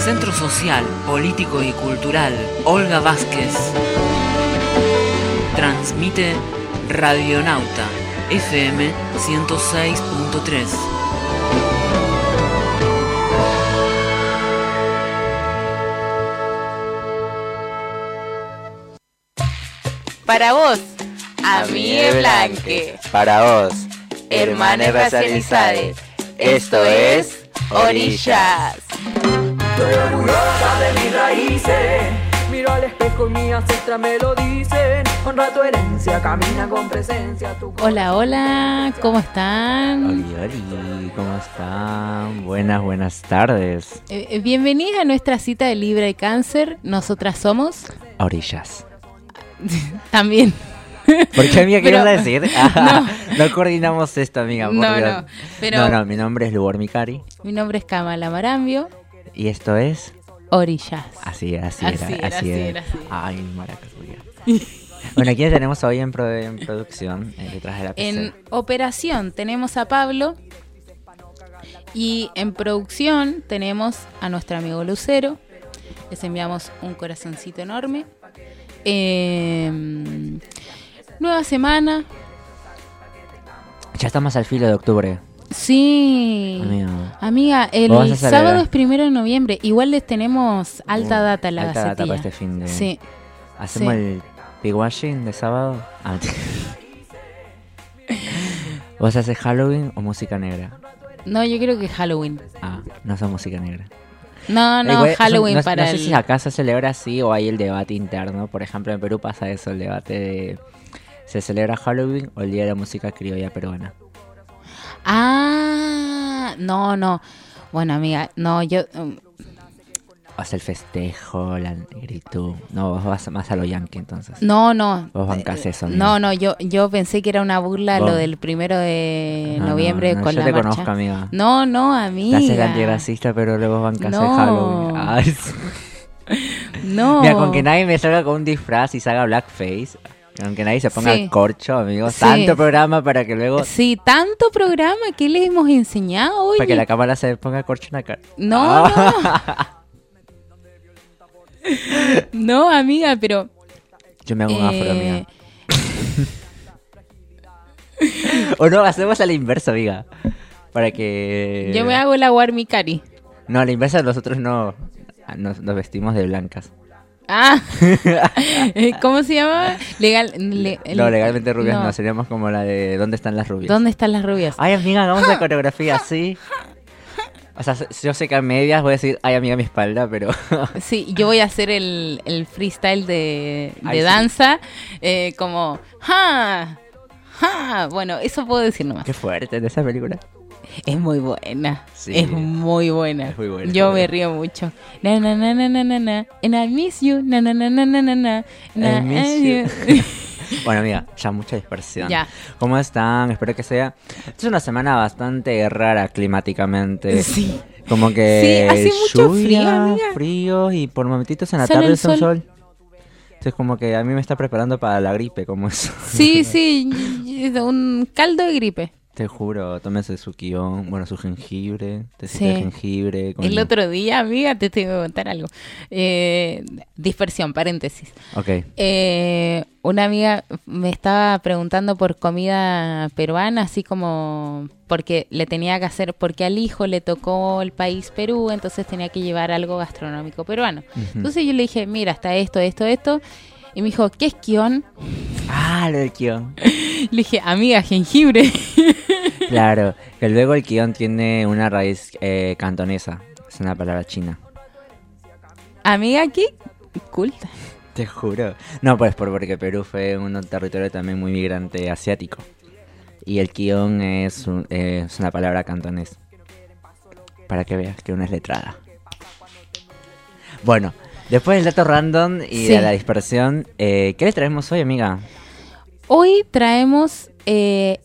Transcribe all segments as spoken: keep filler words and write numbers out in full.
Centro Social, Político y Cultural Olga Vázquez transmite Radionauta F M ciento seis punto tres. Para vos, amigue Blanque. Para vos, hermanes racializados. Esto es Orillas. Estoy orgullosa de mis raíces. Miro al espejo y mi ancestra me lo dicen. Honra tu herencia, camina con presencia. Tu Hola, hola, ¿cómo están? Oli, oli, ¿cómo están? Buenas, buenas tardes. Eh, bienvenidos a nuestra cita de Libra y Cáncer. Nosotras somos... Orillas. También. ¿Por qué, amiga, qué Pero- ibas a decir? Ah, no. no coordinamos esto, amiga, por No, Dios. no, pero- No, no, mi nombre es Lubor Mikari. Mi nombre es Kamala Marambio. Y esto es... Orillas. Así, así, Así era, era, así así era. era, así. Ay, maracuyá. Bueno, ¿quiénes tenemos hoy en, pro- en producción? Eh, detrás de la P C. En operación tenemos a Pablo. Y en producción tenemos a nuestro amigo Lucero. Les enviamos un corazoncito enorme. Eh, nueva semana. Ya estamos al filo de octubre. Sí. Amigo. Amiga, el Vos vas a celebrar. sábado es primero de noviembre. Igual les tenemos alta Uh, data en la alta data gacetilla. para este fin de... Sí. ¿Hacemos sí. el pigwashing de sábado? Ah, ¿Vos haces Halloween o música negra? No, yo creo que Halloween. Ah, no son música negra. No, no, Igual, eso- Halloween no, para no sé el... si acá se celebra así o hay el debate interno. Por ejemplo, en Perú pasa eso, el debate de... ¿Se celebra Halloween o el Día de la Música Criolla Peruana? Ah, no, no. Bueno, amiga, no, yo... um, O sea, el festejo, la negritud. No, vos vas más a lo yankee entonces. No, no. Vos bancás eso, amiga. No, no, yo, yo pensé que era una burla Vos- lo del primero de No, no, noviembre no, con yo la te marcha. conozco, amiga. No, no, Te amiga. haces la antirracista, pero luego bancás No. el Halloween. Ay, sí. No. Mira, con que nadie me salga con un disfraz y se haga blackface, con que nadie se ponga Sí. el corcho, amigos. Sí. Tanto programa para que luego... Sí, tanto programa que les hemos enseñado hoy. Para que la cámara se ponga corcho en la cara. No, Ah. no, amiga, pero... Yo me hago un afro, eh, amiga. O no, hacemos a la inversa, amiga. Para que... Yo me hago la Warmicari. No, a la inversa nosotros no... Nos, nos vestimos de blancas. Ah, ¿cómo se llama? Legal, le- No, legalmente rubias no. no. Seríamos como la de ¿Dónde están las rubias? ¿Dónde están las rubias? Ay, amiga, hagamos la coreografía así. O sea, yo sé que a medias voy a decir, ay, amiga, mi espalda, pero... Sí, yo voy a hacer el, el freestyle de, de Ay, sí. danza, eh, como, ¡ja! ¡Ja! Bueno, eso puedo decir nomás. Qué fuerte de esa película. Es muy buena, Sí. es muy buena. Es muy buena, Yo es muy me buena. río mucho. Na, na, na, na, na, na, na, and I miss you, na, na, na, na, na, na, na, na, I miss I- you. Bueno, amiga, ya mucha dispersión. Ya. ¿Cómo están? Espero que sea... Es una semana bastante rara climáticamente. Sí. Como que... Sí, hace mucho lluvia, frío, amiga. frío y por momentitos en la Sale tarde el es un sol. sol. Entonces como que a mí me está preparando para la gripe, como eso. Sí, sí, y- y- un caldo de gripe. Te juro, tómese su guión, bueno, su jengibre, tecito Sí. de jengibre. Con... El otro día, amiga, te tengo que contar algo. Eh, dispersión, paréntesis. Ok. Eh, una amiga me estaba preguntando por comida peruana, así como porque le tenía que hacer, porque al hijo le tocó el país Perú, entonces tenía que llevar algo gastronómico peruano. Ujú. Entonces yo le dije, mira, está esto, esto, esto. Y me dijo, ¿qué es quión? Ah, lo del guión. Le dije, amiga, jengibre. Claro, que luego el guión tiene una raíz eh, cantonesa. Es una palabra china. Amiga, ¿qué? Culta. Te juro. No, pues por, porque Perú fue un territorio también muy migrante asiático. Y el guión es, un- eh, es una palabra cantonesa. Para que veas que una es letrada. Bueno, después del dato random y Sí. de la dispersión, eh, ¿qué les traemos hoy, amiga? Hoy traemos, eh,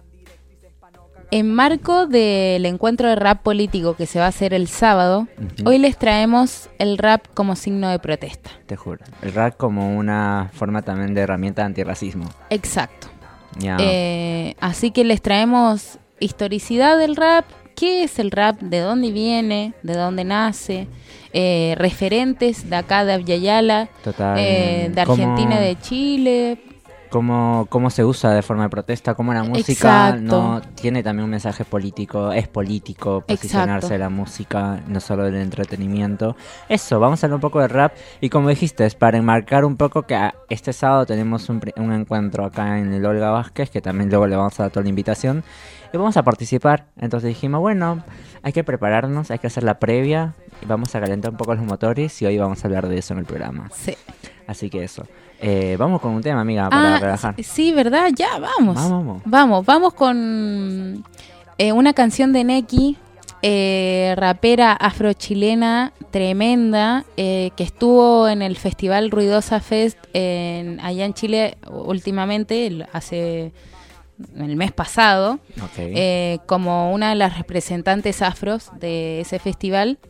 en marco del encuentro de rap político que se va a hacer el sábado, Ujú. hoy les traemos el rap como signo de protesta. Te juro. El rap como una forma también de herramienta antirracismo. Exacto. Ya. Eh, así que les traemos historicidad del rap, qué es el rap, de dónde viene, de dónde nace, eh, referentes de acá de Abya Total. eh, de Argentina, ¿Cómo- de Chile. Cómo, cómo se usa de forma de protesta, cómo la música Exacto. no tiene también un mensaje político, es político posicionarse Exacto. de la música, no solo del entretenimiento. Eso, vamos a hablar un poco de rap y como dijiste, es para enmarcar un poco que a- este sábado tenemos un, pri- un encuentro acá en el Olga Vázquez, que también luego le vamos a dar toda la invitación y vamos a participar. Entonces dijimos, bueno, hay que prepararnos, hay que hacer la previa y vamos a calentar un poco los motores y hoy vamos a hablar de eso en el programa. Sí. Así que eso. Eh, vamos con un tema, amiga, para Ah, relajar. sí, sí, ¿verdad? Ya, vamos. Vamos, vamos. Vamos, vamos con eh, una canción de Neki, eh, rapera afrochilena tremenda, eh, que estuvo en el Festival Ruidosa Fest en, allá en Chile últimamente, el- hace el mes pasado, Ok. eh, como una de las representantes afros de ese festival.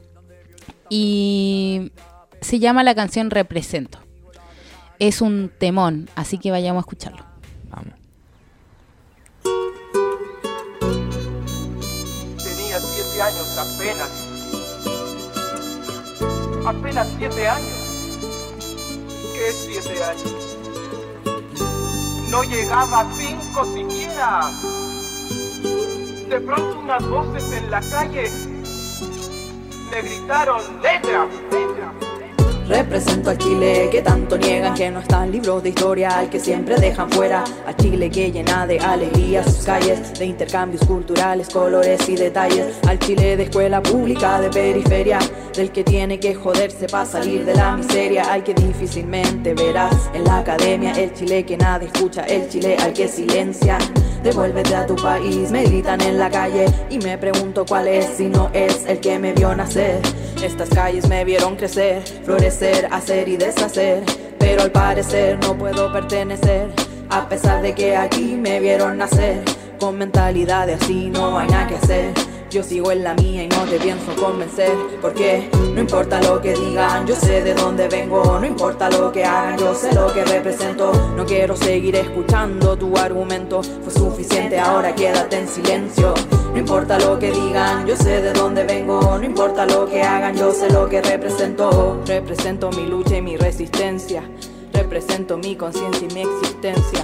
Y se llama la canción Represento. Es un temón, así que vayamos a escucharlo. Vamos. Tenía siete años apenas. Apenas siete años. ¿Qué siete años? No llegaba a cinco siquiera. De pronto unas voces en la calle me gritaron, letra, letra. Represento al Chile que tanto niegan, que no están libros de historia, al que siempre dejan fuera. Al Chile que llena de alegría sus calles, de intercambios culturales, colores y detalles. Al Chile de escuela pública, de periferia, del que tiene que joderse para salir de la miseria. Al que difícilmente verás en la academia. El Chile que nadie escucha, el Chile al que silencian. Devuélvete a tu país, me gritan en la calle y me pregunto cuál es, si no es el que me vio nacer. Estas calles me vieron crecer, florecer, hacer y deshacer, pero al parecer no puedo pertenecer, a pesar de que aquí me vieron nacer. Con mentalidad de así no hay nada que hacer. Yo sigo en la mía y no te pienso convencer, porque no importa lo que digan, yo sé de dónde vengo. No importa lo que hagan, yo sé lo que represento. No quiero seguir escuchando tu argumento, fue suficiente, ahora quédate en silencio. No importa lo que digan, yo sé de dónde vengo. No importa lo que hagan, yo sé lo que represento. Represento mi lucha y mi resistencia, represento mi conciencia y mi existencia.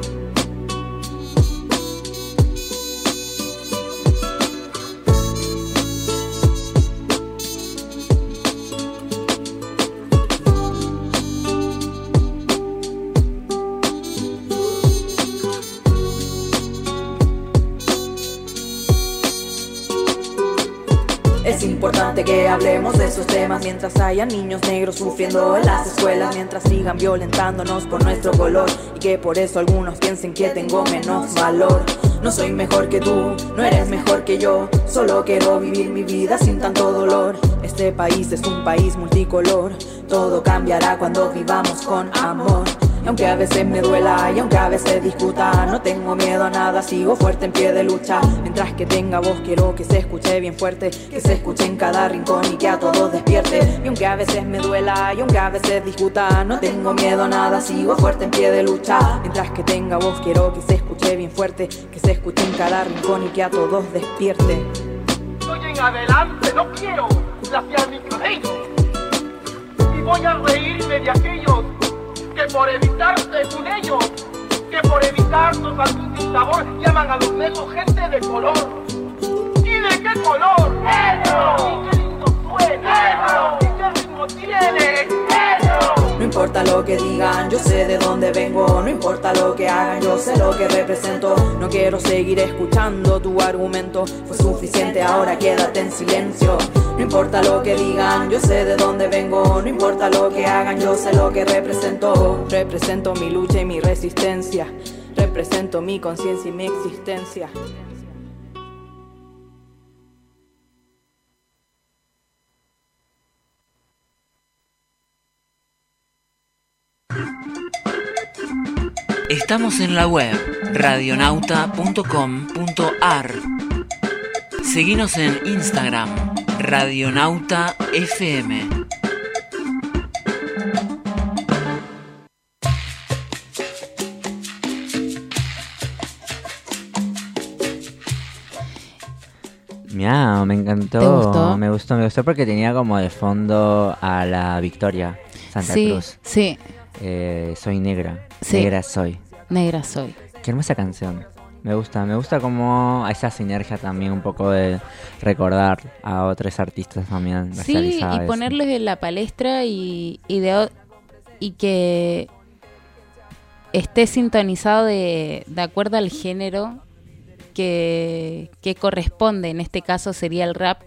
Es importante que hablemos de esos temas mientras haya niños negros sufriendo en las escuelas, mientras sigan violentándonos por nuestro color y que por eso algunos piensen que tengo menos valor. No soy mejor que tú, no eres mejor que yo, solo quiero vivir mi vida sin tanto dolor. Este país es un país multicolor, todo cambiará cuando vivamos con amor. Y aunque a veces me duela y aunque a veces discuta, no tengo miedo a nada, sigo fuerte en pie de lucha. Mientras que tenga voz quiero que se escuche bien fuerte, que se escuche en cada rincón y que a todos despierte. Y aunque a veces me duela y aunque a veces discuta, no tengo miedo a nada, sigo fuerte en pie de lucha. Mientras que tenga voz quiero que se escuche bien fuerte, que se escuche en cada rincón y que a todos despierte. Hoy en adelante no quiero glaciar mi cabello y voy a reírme de aquellos que por evitar según ellos, que por evitarnos algún sinsabor llaman a los negros gente de color. ¿Y de qué color? ¡Negro! ¿Y qué lindo suena? ¡Negro! ¿Y qué ritmo tiene? ¡Negro! No importa lo que digan, yo sé de dónde vengo. No importa lo que hagan, yo sé lo que represento. No quiero seguir escuchando tu argumento, fue suficiente, ahora quédate en silencio. No importa lo que digan, yo sé de dónde vengo. No importa lo que hagan, yo sé lo que represento. Represento mi lucha y mi resistencia, represento mi conciencia y mi existencia. Estamos en la web radionauta punto com punto ar. Seguinos en Instagram, Radionauta F M. Miau, me encantó. ¿Te gustó? Me gustó, me gustó porque tenía como de fondo a la Victoria, Santa sí, Cruz. Sí, Eh, soy negra, Sí. negra soy. negra soy. Qué hermosa canción. Me gusta, me gusta como esa sinergia también un poco de recordar a otros artistas también Sí, racializados. y ponerles en la palestra y, y, de, o- y que esté sintonizado de, de acuerdo al género que, que corresponde. En este caso sería el rap.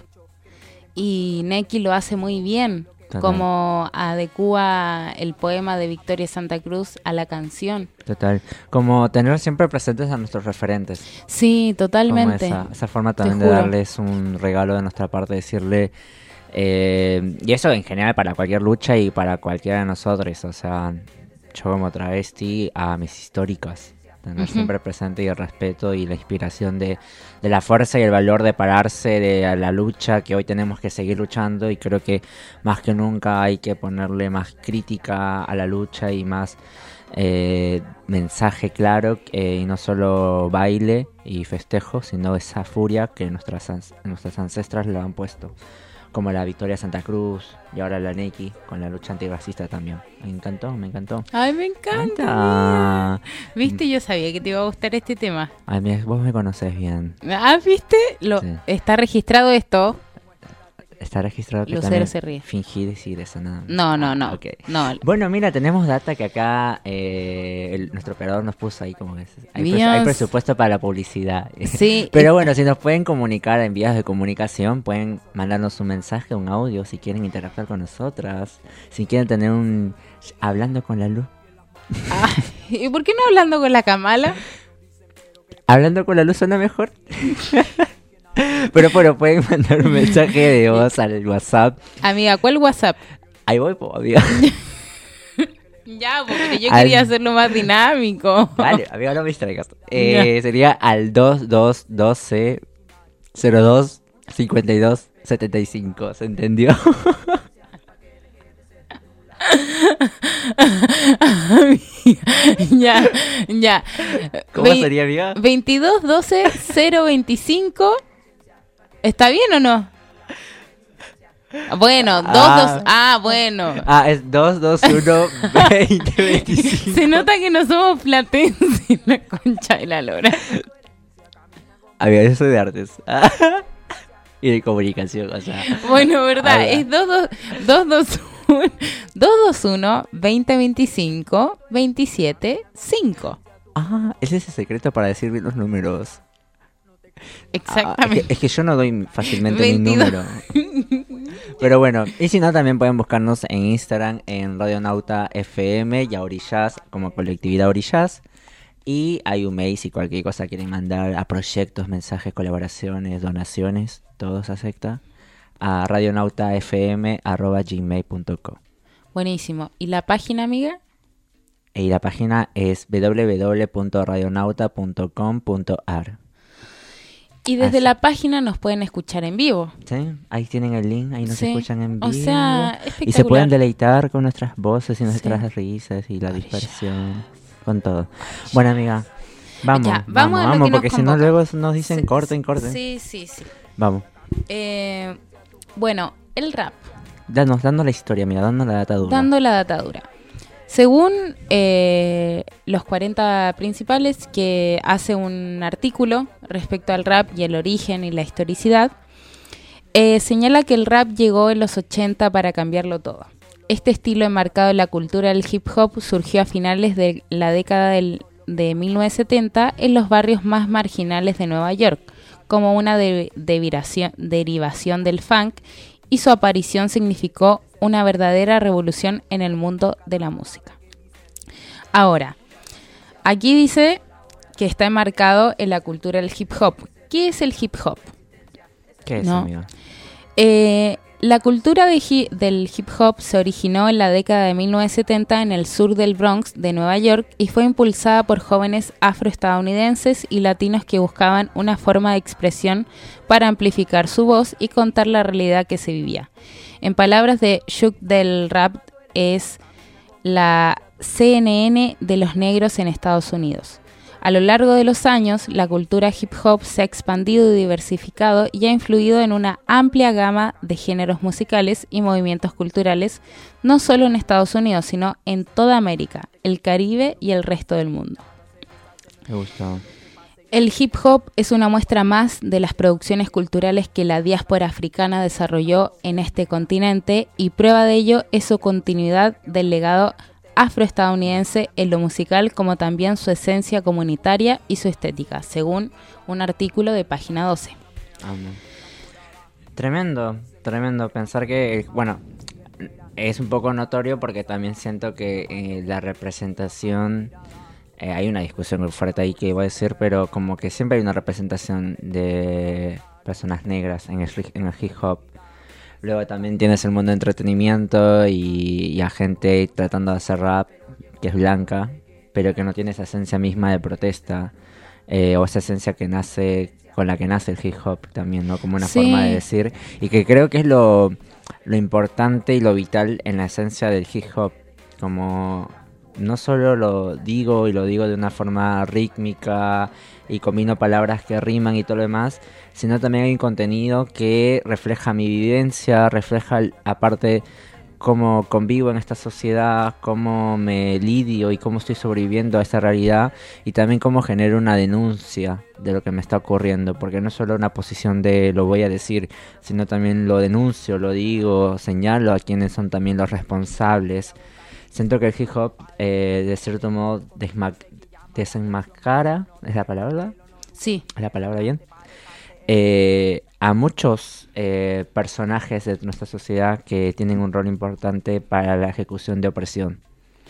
Y Neki lo hace muy bien, Total. como adecúa el poema de Victoria Santa Cruz a la canción. Total, como tener siempre presentes a nuestros referentes. Sí, Como totalmente. esa, esa forma Te también de juro. darles un regalo de nuestra parte, decirle... eh, y eso en general para cualquier lucha y para cualquiera de nosotros. O sea, yo como travesti a mis históricas. Tener Ujú. siempre presente y el respeto y la inspiración de, de la fuerza y el valor de pararse de la lucha que hoy tenemos que seguir luchando. Y creo que más que nunca hay que ponerle más crítica a la lucha y más... Eh, mensaje claro eh, y no solo baile y festejo, sino esa furia que nuestras ans- nuestras ancestras le han puesto, como la Victoria Santa Cruz y ahora la Neki con la lucha antirracista también. Me encantó, me encantó. Ay, me encanta. Anda. ¿Viste? Yo sabía que te iba a gustar este tema. Ay, mira, vos me conoces bien. Ah, ¿viste? Lo, Sí. Está registrado esto. Está registrado que Lucero también se ríe. fingí decir eso, nada. No, no, Ah, no. ok. No. Bueno, mira, tenemos data que acá eh, el- nuestro operador nos puso ahí como que hay, pres- Dios. hay presupuesto para la publicidad. Sí. Pero bueno, si nos pueden comunicar en vías de comunicación, pueden mandarnos un mensaje, un audio, si quieren interactuar con nosotras, si quieren tener un... Hablando con la luz. Ah, ¿y por qué no hablando con la Kamala? Hablando con la luz suena mejor. Pero bueno, pueden mandar un mensaje de voz al WhatsApp. Amiga, ¿cuál WhatsApp? Ahí voy, po, amiga. Ya, porque yo Al- quería hacerlo más dinámico. Vale, amiga, no me distraigas. Eh, sería al dos dos uno dos cero dos cinco dos siete cinco, ¿se entendió? Ya, ya. ¿Cómo Vei- sería, amiga? veintidós doce cero veinticinco. ¿Está bien o no? Bueno, dos, Ah. dos. Ah, bueno. Ah, es dos dos uno veinte veinticinco. Se nota que no somos platenses, la concha de la lora. Amiga, yo soy de artes. Y de comunicación, o sea. Bueno, verdad, Habla. es dos dos uno dos dos uno veinte veinticinco veintisiete cinco. Ah, ese es el secreto para decir bien los números. Ah, Exactamente. es, que, es que yo no doy fácilmente mi veintidós. número. Pero bueno, y si no, también pueden buscarnos en Instagram en Radionauta F M y Aurillaz como colectividad Aurillaz. Y hay un mail si cualquier cosa quieren mandar a proyectos, mensajes, colaboraciones, donaciones, todo se acepta. A radionautafm arroba gmail punto com. Buenísimo. ¿Y la página, amiga? Y la página es w w w punto radionauta punto com punto a r. Y desde Así. la página nos pueden escuchar en vivo. ¿Sí? Ahí tienen el link, ahí nos Sí. escuchan en vivo. O sea, y se espectacular. pueden deleitar con nuestras voces y nuestras Sí. risas y la Ay, dispersión, con todo. Bueno, amiga, vamos, Ya, vamos, vamos a lo vamos, que nos porque si no convoca. luego nos dicen Sí, corten, corten. Sí, sí, sí. Vamos, Eh, bueno, el rap. danos, danos la historia, amiga, danos la data dura. Dando la datadura. Según eh, los cuarenta principales, que hace un artículo respecto al rap y el origen y la historicidad, eh, señala que el rap llegó en los ochenta para cambiarlo todo. Este estilo enmarcado en la cultura del hip hop surgió a finales de la década del- de mil novecientos setenta en los barrios más marginales de Nueva York, como una de- deviración- derivación del funk, y su aparición significó una verdadera revolución en el mundo de la música. Ahora, aquí dice que está enmarcado en la cultura del hip hop. ¿Qué es el hip hop? ¿Qué es, No. amiga? Eh, la cultura de hi- del hip hop se originó en la década de mil novecientos setenta en el sur del Bronx de Nueva York y fue impulsada por jóvenes afroestadounidenses y latinos que buscaban una forma de expresión para amplificar su voz y contar la realidad que se vivía. En palabras de Shook del rap, es la C N N de los negros en Estados Unidos. A lo largo de los años, la cultura hip hop se ha expandido y diversificado y ha influido en una amplia gama de géneros musicales y movimientos culturales, no solo en Estados Unidos, sino en toda América, el Caribe y el resto del mundo. Me gustó. El hip hop es una muestra más de las producciones culturales que la diáspora africana desarrolló en este continente, y prueba de ello es su continuidad del legado afroestadounidense en lo musical, como también su esencia comunitaria y su estética, según un artículo de Página doce. Amo. Tremendo, tremendo pensar que, bueno, es un poco notorio porque también siento que eh, la representación... Eh, hay una discusión muy fuerte ahí que voy a decir, pero como que siempre hay una representación de personas negras en el, en el hip hop. Luego también tienes el mundo de entretenimiento y, y a gente tratando de hacer rap que es blanca, pero que no tiene esa esencia misma de protesta, eh, o esa esencia que nace con la que nace el hip hop también, ¿no? Como una Sí. forma de decir, y que creo que es lo, lo importante y lo vital en la esencia del hip hop, como... No solo lo digo y lo digo de una forma rítmica y combino palabras que riman y todo lo demás, sino también hay un contenido que refleja mi vivencia, refleja aparte cómo convivo en esta sociedad, cómo me lidio y cómo estoy sobreviviendo a esta realidad, y también cómo genero una denuncia de lo que me está ocurriendo, porque no es solo una posición de lo voy a decir, sino también lo denuncio, lo digo, señalo a quienes son también los responsables. Siento que el hip hop, eh, de cierto modo, desma- desenmascara, ¿es la palabra? Sí, ¿Es la palabra bien? Eh, a muchos eh, personajes de nuestra sociedad que tienen un rol importante para la ejecución de opresión.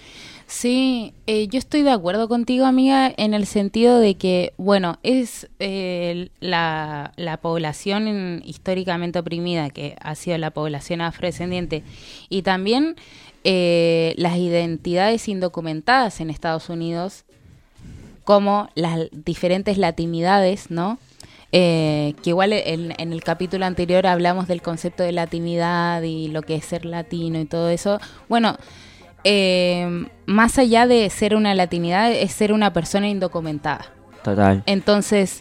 sí, eh, yo estoy de acuerdo contigo, amiga, en el sentido de que, bueno, es eh, la, la población históricamente oprimida, que ha sido la población afrodescendiente, y también eh, las identidades indocumentadas en Estados Unidos, como las diferentes latinidades, ¿no? Eh, que igual en, en el capítulo anterior hablamos del concepto de latinidad y lo que es ser latino y todo eso. Bueno, eh, más allá de ser una latinidad, es ser una persona indocumentada. Total. Entonces,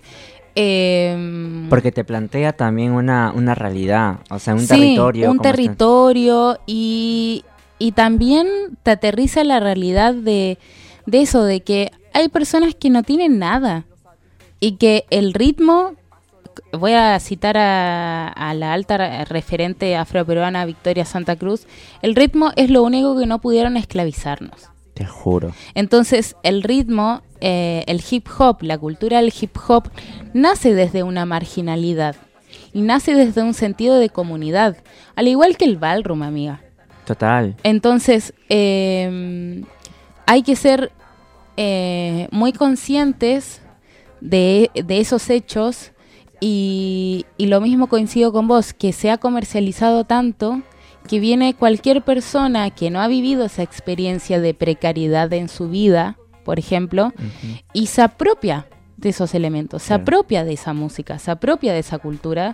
eh, Porque te plantea también una, una realidad, o sea, un sí, territorio. un como territorio y, y también te aterriza la realidad de, de eso, de que hay personas que no tienen nada y que el ritmo, voy a citar a, a la alta referente afroperuana Victoria Santa Cruz, el ritmo es lo único que no pudieron esclavizarnos. Te juro. Entonces, el ritmo, eh, el hip hop, la cultura del hip hop, nace desde una marginalidad y nace desde un sentido de comunidad, al igual que el ballroom, amiga. Total. Entonces, eh, hay que ser eh, muy conscientes de, de esos hechos y, y lo mismo coincido con vos, que se ha comercializado tanto que viene cualquier persona que no ha vivido esa experiencia de precariedad en su vida, por ejemplo, Uh-huh. y se apropia de esos elementos, se Claro. apropia de esa música, se apropia de esa cultura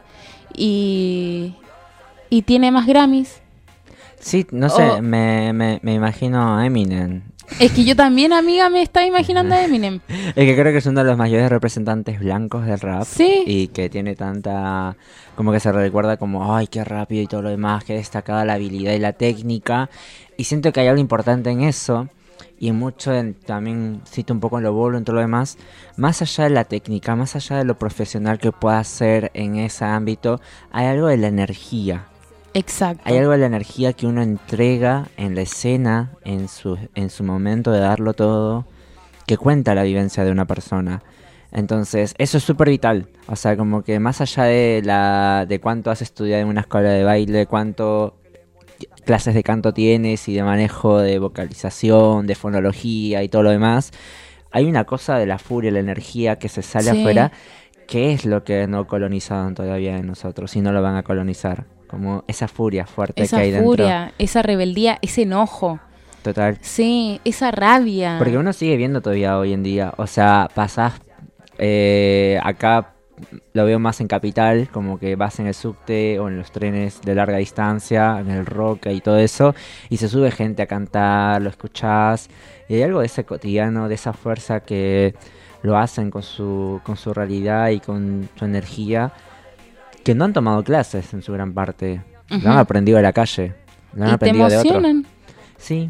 y, y tiene más Grammys. Sí, no sé, Oh. me, me, me imagino a Eminem. Es que yo también, amiga, me estaba imaginando a Eminem. Es que creo que es uno de los mayores representantes blancos del rap. Sí. Y que tiene tanta... Como que se recuerda como, ay, qué rápido y todo lo demás, qué destacada la habilidad y la técnica. Y siento que hay algo importante en eso. Y mucho, en, también cito un poco en lo bolo, en todo lo demás. Más allá de la técnica, más allá de lo profesional que pueda hacer en ese ámbito, hay algo de la energía. Exacto. Hay algo de la energía que uno entrega en la escena, en su, en su momento de darlo todo, que cuenta la vivencia de una persona. Entonces, eso es súper vital. O sea, como que más allá de la de cuánto has estudiado en una escuela de baile, cuánto clases de canto tienes y de manejo de vocalización, de fonología y todo lo demás, hay una cosa de la furia, la energía que se sale Sí. afuera, que es lo que no colonizaron todavía en nosotros y no lo van a colonizar. Como esa furia fuerte Esa que hay dentro. furia, esa rebeldía, ese enojo. Total. Sí, esa rabia. Porque uno sigue viendo todavía hoy en día. O sea, pasás eh, acá, lo veo más en Capital, como que vas en el subte o en los trenes de larga distancia, en el rock y todo eso, y se sube gente a cantar, lo escuchás, y hay algo de ese cotidiano, de esa fuerza que lo hacen con su, con su realidad y con su energía, que no han tomado clases en su gran parte. Uh-huh. Lo han aprendido de la calle. Lo han ¿Y aprendido te emocionan? De otros. Sí.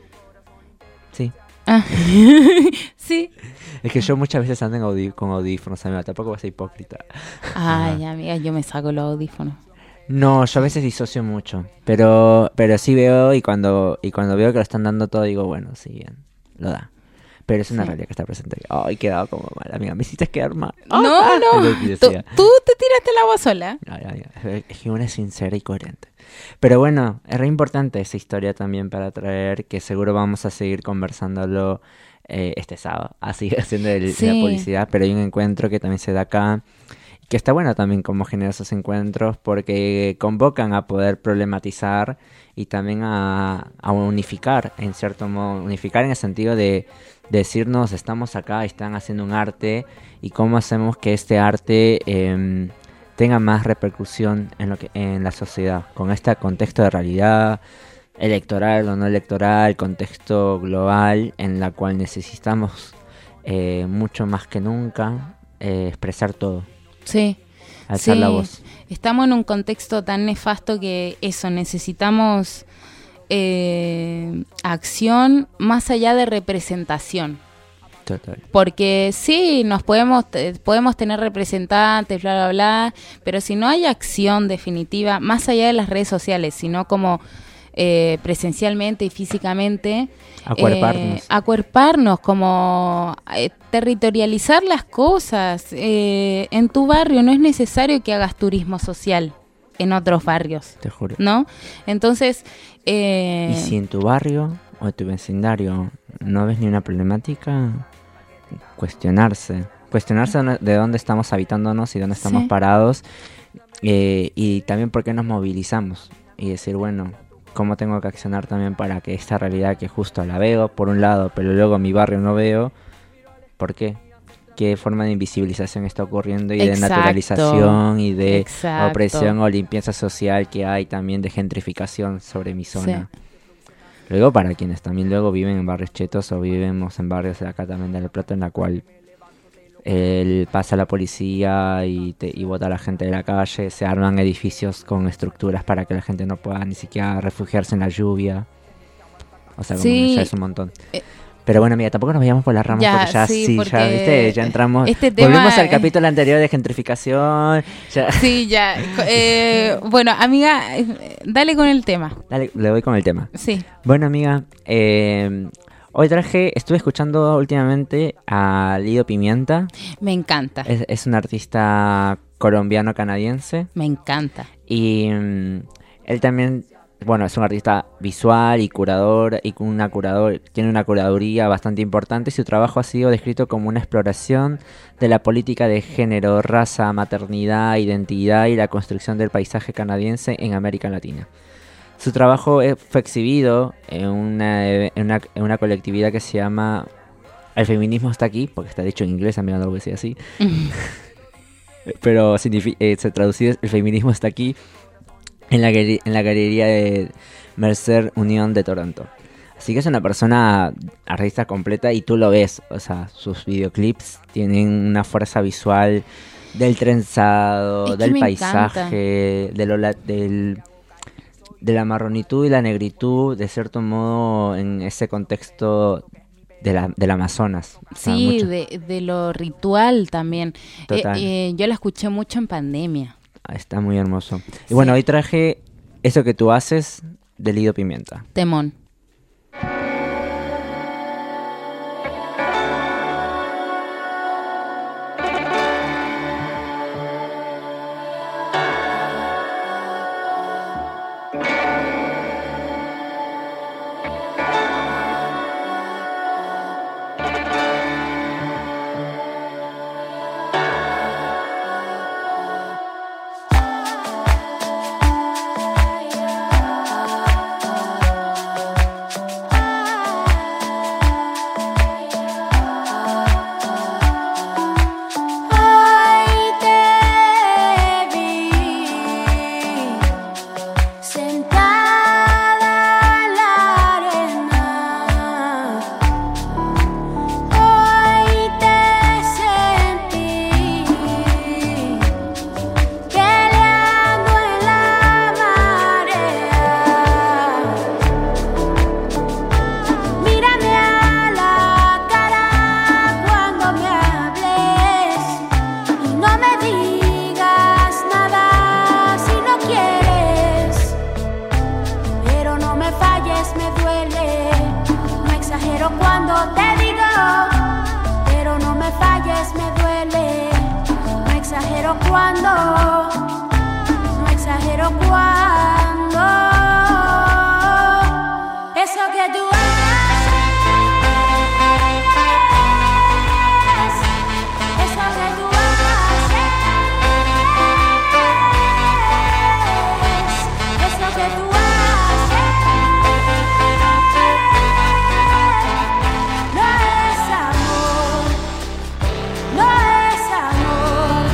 Sí. Ah. Sí. Es que yo muchas veces ando audí- con audífonos, amiga. Tampoco voy a ser hipócrita. Ay, amiga, yo me saco los audífonos. No, yo a veces disocio mucho. Pero pero sí veo y cuando y cuando veo que lo están dando todo, digo, bueno, sí, bien, lo da. Pero es una Sí. realidad que está presente. Ay, quedado como mal, amiga. Me hiciste quedar mal. No, Ah, no. es lo que Tú, decía. tú te tiraste el agua sola. Ay, amiga, es que una es sincera y coherente. Pero bueno, es re importante esa historia también para traer, que seguro vamos a seguir conversándolo eh, este sábado, así haciendo el, Sí. la publicidad, pero hay un encuentro que también se da acá, que está bueno también como generar esos encuentros, porque convocan a poder problematizar y también a, a unificar, en cierto modo, unificar en el sentido de, de decirnos, estamos acá, están haciendo un arte, y cómo hacemos que este arte eh, tenga más repercusión en lo que en la sociedad, con este contexto de realidad electoral o no electoral, contexto global en la cual necesitamos eh, mucho más que nunca eh, expresar todo, Sí. alzar Sí. la voz. Estamos en un contexto tan nefasto que eso, necesitamos eh, acción más allá de representación. Total. Porque sí, nos podemos te- podemos tener representantes, bla, bla, bla, pero si no hay acción definitiva, más allá de las redes sociales, sino como eh, presencialmente y físicamente, Acuerparnos. eh, acuerparnos, como eh, territorializar las cosas. Eh, en tu barrio no es necesario que hagas turismo social en otros barrios, Te juro. ¿no? Entonces... eh, Y si en tu barrio o en tu vecindario no ves ni una problemática, cuestionarse. Cuestionarse dónde- de dónde estamos habitándonos y dónde estamos Sí. parados. eh, y también por qué nos movilizamos. Y decir, bueno, cómo tengo que accionar también para que esta realidad que justo la veo, por un lado, pero luego en mi barrio no veo, ¿por qué? ¿Qué forma de invisibilización está ocurriendo y de Exacto. naturalización y de Exacto. opresión o limpieza social que hay también de gentrificación sobre mi zona? Luego para quienes también luego viven en barrios chetos o vivimos en barrios de acá también de La Plata en la cual él pasa la policía y, te, y bota a la gente de la calle, se arman edificios con estructuras para que la gente no pueda ni siquiera refugiarse en la lluvia. O sea, como Sí. que ya es un montón. Eh, Pero bueno, mira, tampoco nos vayamos por las ramas Ya, porque ya sí, sí, ya, porque ¿viste? Ya entramos. este tema- Volvemos al capítulo anterior de gentrificación. Ya. Sí, ya. Eh, bueno, amiga, eh, dale con el tema. Dale, le voy con el tema. Sí. Bueno, amiga, eh, hoy traje, estuve escuchando últimamente a Lido Pimienta. Me encanta. Es, es un artista colombiano-canadiense. Me encanta. Y mm, él también, bueno, es un artista visual y curador, y con una curador, tiene una curaduría bastante importante. Y su trabajo ha sido descrito como una exploración de la política de género, raza, maternidad, identidad y la construcción del paisaje canadiense en América Latina. Su trabajo eh, fue exhibido en una, en, una, en una colectividad que se llama El Feminismo Está Aquí, porque está dicho en inglés, amigo, no lo voy a decir así. Pero significa, eh, se traduce El Feminismo Está Aquí, en la, gal- en la galería de Mercer Unión de Toronto. Así que es una persona artista completa y tú lo ves, o sea, sus videoclips tienen una fuerza visual del trenzado, Es que del me paisaje, de, lo, la- del, de la marronitud y la negritud, de cierto modo, en ese contexto de la, del Amazonas. O sea, Sí, mucho- de, de lo ritual también. Eh, Total. eh, yo la escuché mucho en pandemia. Está muy hermoso. Y Sí. bueno, hoy traje eso que tú haces de Lido Pimienta. Temón. No me digas nada si no quieres, pero no me falles, me duele. No exagero cuando te digo, pero no me falles, me duele. No exagero cuando, no exagero cuando. Eso que tú haces, eso que tú haces, eso que tú haces, no es amor, no es amor.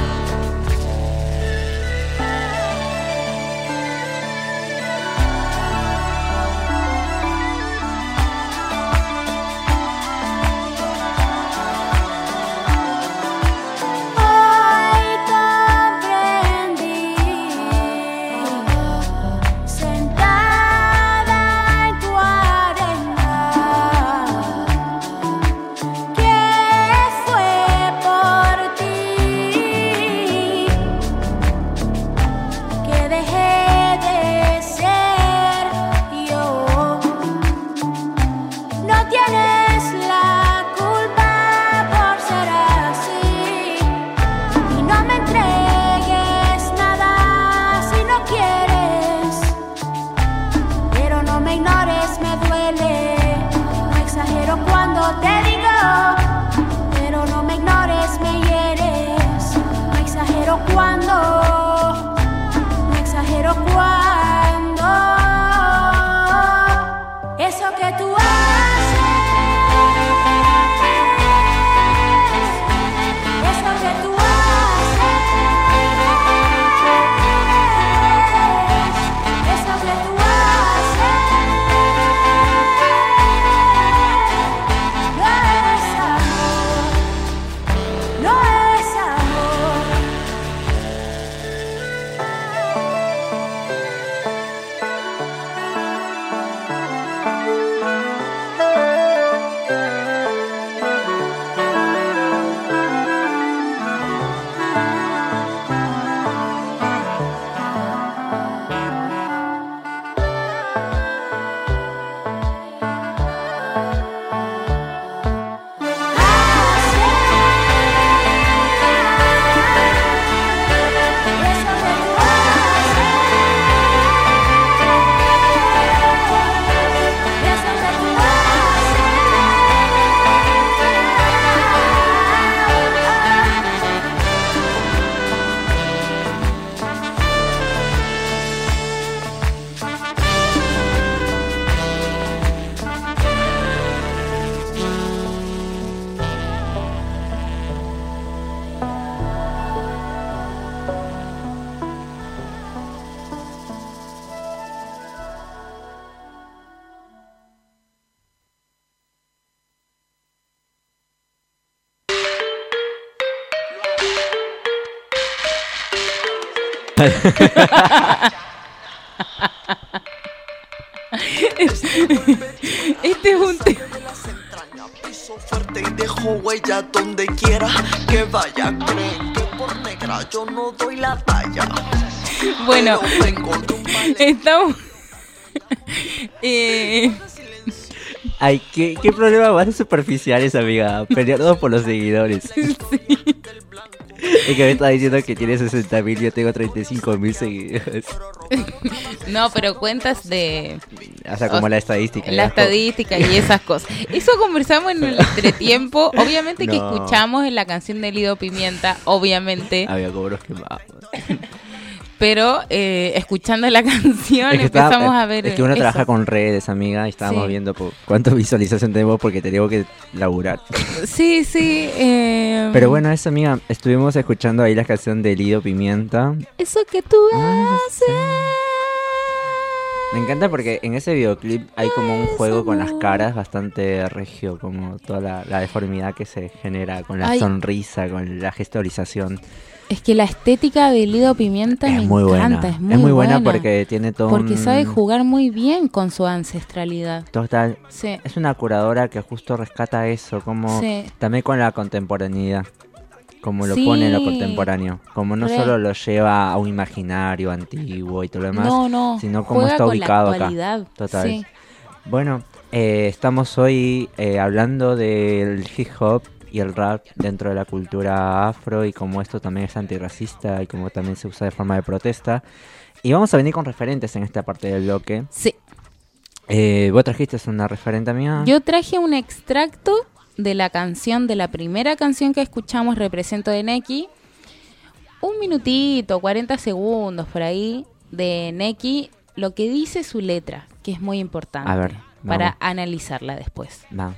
Hoy comprendí, sentada en tu arena, que fue por ti que dejé de ser yo. No tienes la culpa por ser así, y no me entregues nada si no quieres, pero no me ignores, me duele. No exagero cuando te digo, pero no me ignores, me hieres. No exagero cuando, no exagero cuando. Eso que tú haces, eso que tú haces, eso que tú haces, no es amor, no es amor. Este es un tema. Piso fuerte y dejo huella donde quiera que vaya. Creen que por negra yo no doy la talla. Bueno, Pero vengo de un ballet. estamos. eh, Ay, ¿qué, qué problema más superficiales, amiga? Peleando por los seguidores. Es que me está diciendo que tiene sesenta mil, yo tengo treinta y cinco mil seguidores. no, pero cuentas de O sea, como O- la estadística. la ya. estadística y esas cosas. Eso conversamos en el entretiempo. Obviamente que No. escuchamos en la canción de Lido Pimienta, obviamente. Había cobros quemados. Pero eh, escuchando la canción Es que, empezamos estaba- a ver. es que uno eso. trabaja con redes, amiga, y estábamos Sí. viendo por cuánta visualización tenemos porque tenemos que laburar. Sí, sí. eh, Pero bueno, eso, amiga, estuvimos escuchando ahí la canción de Lido Pimienta. Eso que tú Ah, haces. Me encanta porque en ese videoclip hay como un juego con las caras bastante regio, como toda la, la deformidad que se genera con la Ay. sonrisa, con la gestualización. Es que la estética de Lido Pimienta Es me muy encanta, buena. es muy, muy buena, porque tiene todo Porque un- sabe jugar muy bien con su ancestralidad. Total. Sí. Es una curadora que justo rescata eso, como Sí. también con la contemporaneidad. como lo Sí. pone en lo contemporáneo. Como no Re. solo lo lleva a un imaginario antiguo y todo lo demás, No, no. sino cómo juega está con ubicado la acá. actualidad. Total. Sí. Bueno, eh, estamos hoy eh, hablando del hip hop y el rap dentro de la cultura afro y cómo esto también es antirracista y cómo también se usa de forma de protesta. Y vamos a venir con referentes en esta parte del bloque. Sí. Eh, ¿Vos trajiste una referente mía? Yo traje un extracto de la canción, de la primera canción que escuchamos, Represento de Neki. Un minutito, cuarenta segundos por ahí, de Neki, lo que dice su letra, que es muy importante. A ver, para vamos. analizarla después. Va.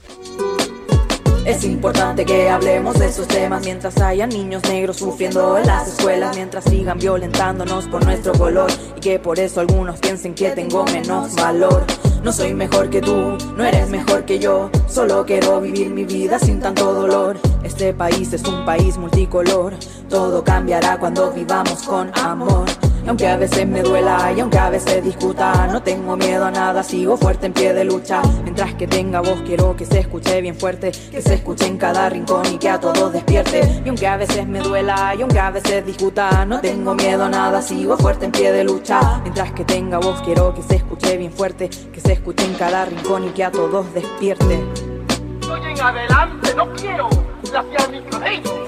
Es importante que hablemos de esos temas mientras haya niños negros sufriendo en las escuelas, mientras sigan violentándonos por nuestro color y que por eso algunos piensen que tengo menos valor. No soy mejor que tú, no eres mejor que yo, solo quiero vivir mi vida sin tanto dolor. Este país es un país multicolor, todo cambiará cuando vivamos con amor. Y aunque a veces me duela y aunque a veces discuta, no tengo miedo a nada, sigo fuerte en pie de lucha. Mientras que tenga voz quiero que se escuche bien fuerte, que se escuche en cada rincón y que a todos despierte. Y aunque a veces me duela y aunque a veces discuta, no tengo miedo a nada, sigo fuerte en pie de lucha. Mientras que tenga voz quiero que se escuche bien fuerte, que se escuche en cada rincón y que a todos despierte. Hoy en adelante no quiero glaciar mi cabello.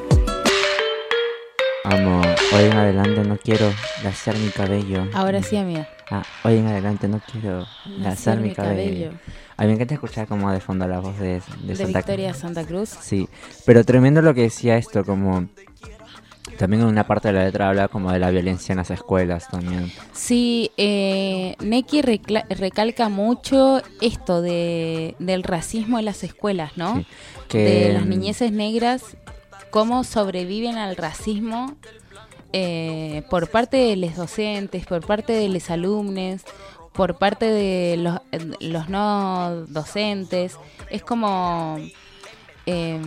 Vamos, hoy en adelante no quiero laciar mi cabello. Ahora sí, amiga. Ah, hoy en adelante no quiero laciar mi cabello. A mí me encanta escuchar como de fondo la voz de, de, De Santa Victoria Santa Cruz. Sí, pero tremendo lo que decía esto, como también en una parte de la letra habla como de la violencia en las escuelas también. Sí, eh, Neki recla- recalca mucho esto de, del racismo en las escuelas, ¿no? Sí, que, De las niñeces negras, cómo sobreviven al racismo eh, por parte de los docentes, por parte de los alumnos, por parte de los, los no docentes. Es como... Eh,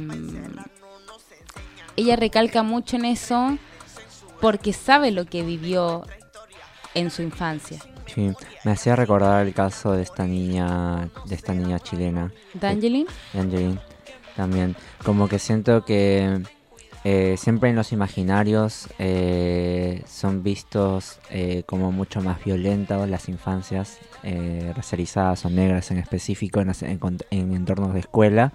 ella recalca mucho en eso porque sabe lo que vivió en su infancia. Sí, me hacía recordar el caso de esta niña, de esta niña chilena. ¿D'Angeline? De Angeline, también. Como que siento que eh, siempre en los imaginarios eh, son vistos eh, como mucho más violentos las infancias eh, racializadas o negras en específico en, las- en, cont- en entornos de escuela.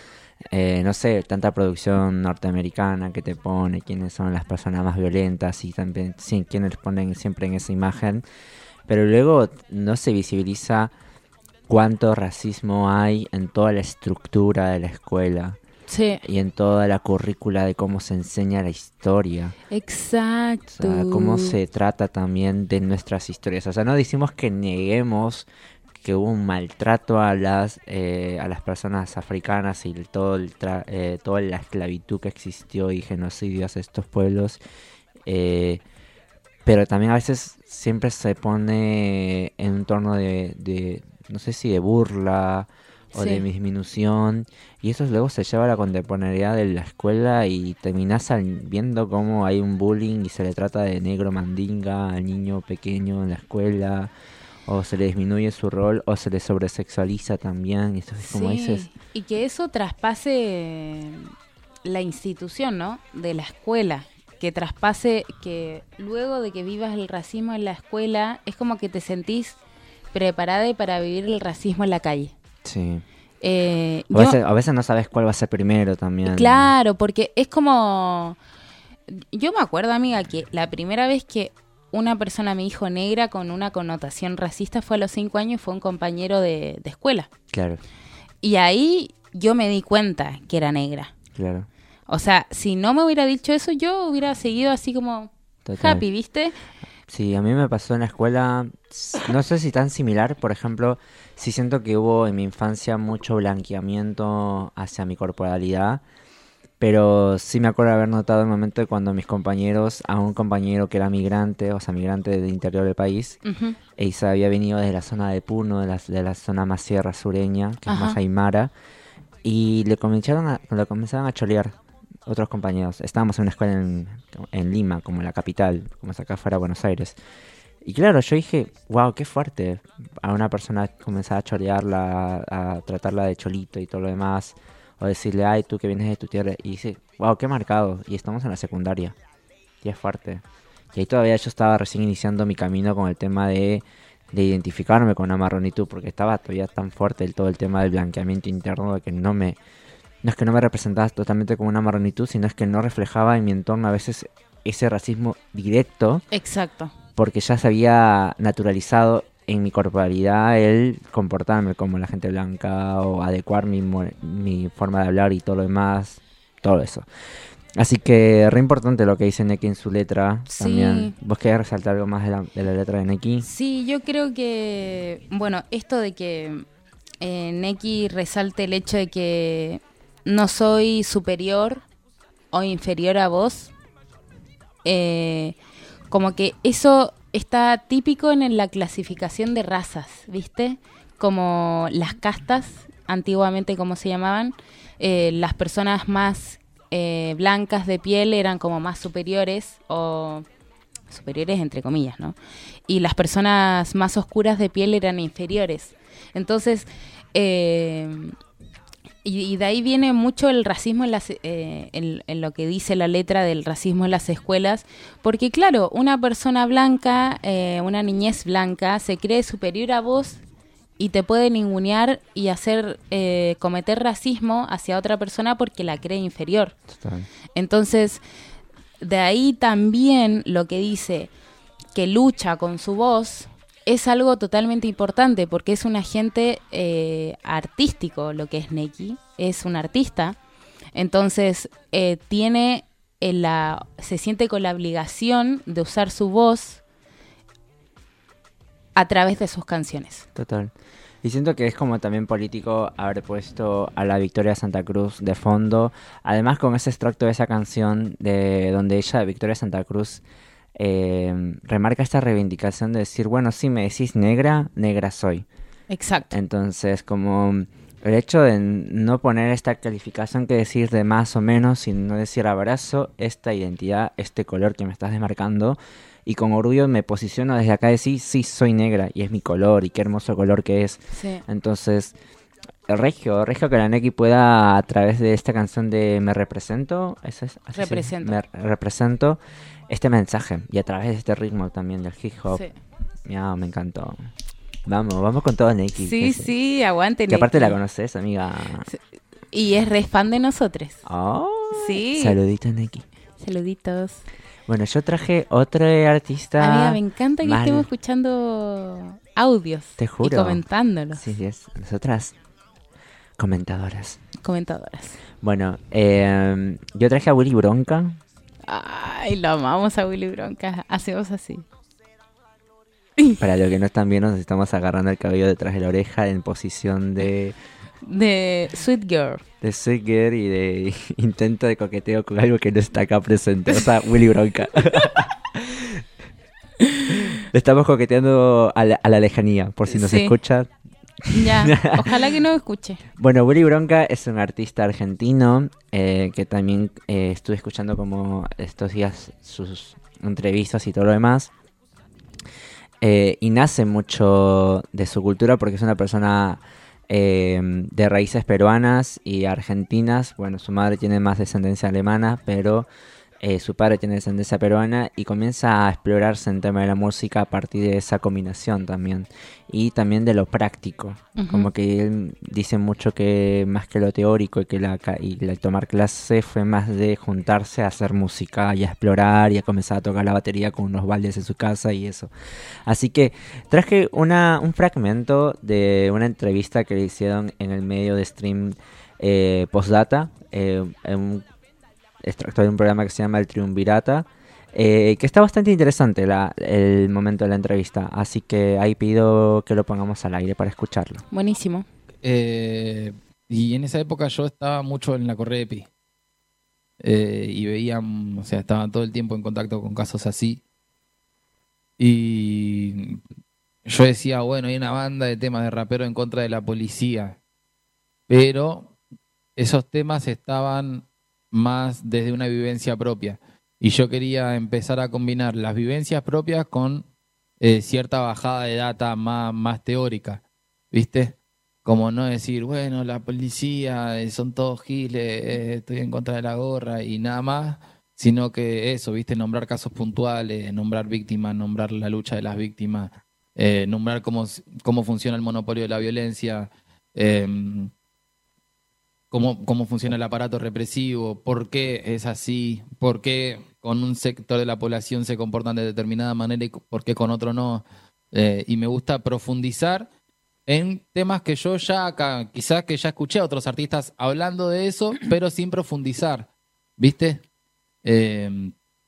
Eh, no sé, tanta producción norteamericana que te pone quiénes son las personas más violentas y también sí, quiénes ponen siempre en esa imagen, pero luego no se visibiliza cuánto racismo hay en toda la estructura de la escuela Sí, y en toda la currícula de cómo se enseña la historia, o exacto. sea, cómo se trata también de nuestras historias. O sea, no decimos que neguemos que hubo un maltrato a las eh, a las personas africanas y todo el tra- eh, toda la esclavitud que existió y genocidios a estos pueblos, eh, pero también a veces siempre se pone en un tono de, de no sé si de burla o Sí. de disminución, y eso luego se lleva a la contemporaneidad de la escuela y terminás al- viendo cómo hay un bullying y se le trata de negro mandinga al niño pequeño en la escuela, o se le disminuye su rol o se le sobresexualiza también, y entonces como Sí, dices, y que eso traspase la institución, ¿no? De la escuela, que traspase, que luego de que vivas el racismo en la escuela, es como que te sentís preparada para vivir el racismo en la calle. sí. Eh, A yo- veces, a veces no sabes cuál va a ser primero también. Claro, porque es como... Yo me acuerdo, amiga, que la primera vez que una persona me dijo negra con una connotación racista fue a los cinco años, fue un compañero de, de escuela. Claro, Y ahí yo me di cuenta que era negra. claro. O sea, si no me hubiera dicho eso, yo hubiera seguido así como Total. happy, ¿viste? Sí, a mí me pasó en la escuela, s- no sé si tan similar, por ejemplo, sí siento que hubo en mi infancia mucho blanqueamiento hacia mi corporalidad, pero sí me acuerdo haber notado el momento de cuando mis compañeros, a un compañero que era migrante, o sea, migrante del interior del país, Ujú. y se había venido desde la zona de Puno, de la, de la zona más sierra sureña, que es Ajá. más aymara, y le comenzaron a, le comenzaron a cholear otros compañeros. Estábamos en una escuela en, en Lima, como en la capital, como es acá fuera de Buenos Aires. Y claro, yo dije, wow, qué fuerte. A una persona comenzar a chorearla, a tratarla de cholito y todo lo demás. o decirle, ay, tú que vienes de tu tierra, y dice, wow, qué marcado, y estamos en la secundaria, y es fuerte. Y ahí todavía yo estaba recién iniciando mi camino con el tema de, de identificarme con una marronitud, porque estaba todavía tan fuerte el, todo el tema del blanqueamiento interno, de que no me, no es que no me representaba totalmente como una marronitud, sino es que no reflejaba en mi entorno a veces ese racismo directo, Exacto. porque ya se había naturalizado en mi corporalidad el comportarme como la gente blanca o adecuar mi, mo- mi forma de hablar y todo lo demás, todo eso. Así que re importante lo que dice Neki en su letra Sí. también. ¿Vos querés resaltar algo más de la, de la letra de Neki? Sí, yo creo que, bueno, esto de que eh, Neki resalte el hecho de que no soy superior o inferior a vos, eh, como que eso está típico en la clasificación de razas, ¿viste? Como las castas, antiguamente como se llamaban, eh, las personas más eh, blancas de piel eran como más superiores o superiores entre comillas, ¿no? Y las personas más oscuras de piel eran inferiores. Entonces, eh, y, y de ahí viene mucho el racismo en, las, eh, en, en lo que dice la letra del racismo en las escuelas, porque claro, una persona blanca, eh, una niñez blanca, se cree superior a vos y te puede ningunear y hacer eh, cometer racismo hacia otra persona porque la cree inferior. Total. Entonces, de ahí también lo que dice que lucha con su voz es algo totalmente importante porque es un agente eh, artístico lo que es Neki, es un artista, entonces eh, tiene eh, la, se siente con la obligación de usar su voz a través de sus canciones. Total. Y siento que es como también político haber puesto a la Victoria Santa Cruz de fondo. Además con ese extracto de esa canción de donde ella, Victoria Santa Cruz, eh, remarca esta reivindicación de decir, bueno, si me decís negra, negra soy. Exacto. Entonces como el hecho de no poner esta calificación que decir de más o menos, sino decir abrazo esta identidad, este color que me estás desmarcando. Y con orgullo me posiciono desde acá de decir, sí, soy negra y es mi color y qué hermoso color que es. Sí. Entonces, regio, regio que la Neki pueda a través de esta canción de Me Represento, ¿eso es? ¿Así se- Represento. Me represento este mensaje y a través de este ritmo también del hip hop. Sí, Miau, me encantó. Vamos, vamos con todo Neki. sí, que, sí, aguante que aparte la Neki. conoces, amiga. Y es re fan de nosotros. Oh, Sí. saludito Neki. Saluditos. Bueno, yo traje otro artista. Amiga, me encanta que más- estemos escuchando audios. Te juro. Y comentándolos. Sí, sí, es. Nosotras, comentadoras. Comentadoras. Bueno, eh, yo traje a Willy Bronca. Ay, lo amamos a Willy Bronca. Hacemos así. Para los que no están viendo, nos estamos agarrando el cabello detrás de la oreja en posición de, De Sweet Girl. de sweet girl y de intento de coqueteo con algo que no está acá presente. O sea, Willy Bronca. Le estamos coqueteando a la, a la lejanía, por si nos Sí. escucha. Ya, ojalá que no escuche. Bueno, Willy Bronca es un artista argentino eh, que también eh, estuve escuchando como estos días sus entrevistas y todo lo demás. Eh, y nace mucho de su cultura porque es una persona eh, de raíces peruanas y argentinas. Bueno, su madre tiene más descendencia alemana, pero eh, su padre tiene descendencia peruana y comienza a explorarse en tema de la música a partir de esa combinación también. Y también de lo práctico. Ujú. Como que él dice mucho que más que lo teórico y que la, ca- y la tomar clase fue más de juntarse a hacer música y a explorar y a comenzar a tocar la batería con unos baldes en su casa y eso. Así que traje una, un fragmento de una entrevista que le hicieron en el medio de stream eh, Postdata, eh, en un extracto de un programa que se llama El Triunvirata, eh, que está bastante interesante la, el momento de la entrevista, así que ahí pido que lo pongamos al aire para escucharlo. Buenísimo. Eh, y en esa época yo estaba mucho en la Correpi. Eh, y veía, mm, o sea, estaba todo el tiempo en contacto con casos así. Y yo decía, bueno, hay una banda de temas de rapero en contra de la policía. Pero esos temas estaban más desde una vivencia propia. Y yo quería empezar a combinar las vivencias propias con eh, cierta bajada de data más, más teórica, ¿viste? como no decir, bueno, la policía, eh, son todos giles, eh, estoy en contra de la gorra y nada más, sino que eso, viste, nombrar casos puntuales, nombrar víctimas, nombrar la lucha de las víctimas, eh, nombrar cómo, cómo funciona el monopolio de la violencia, eh, cómo, cómo funciona el aparato represivo, por qué es así, por qué con un sector de la población se comportan de determinada manera y por qué con otro no. Eh, y me gusta profundizar en temas que yo ya acá, quizás que ya escuché a otros artistas hablando de eso, pero sin profundizar, ¿viste? Eh,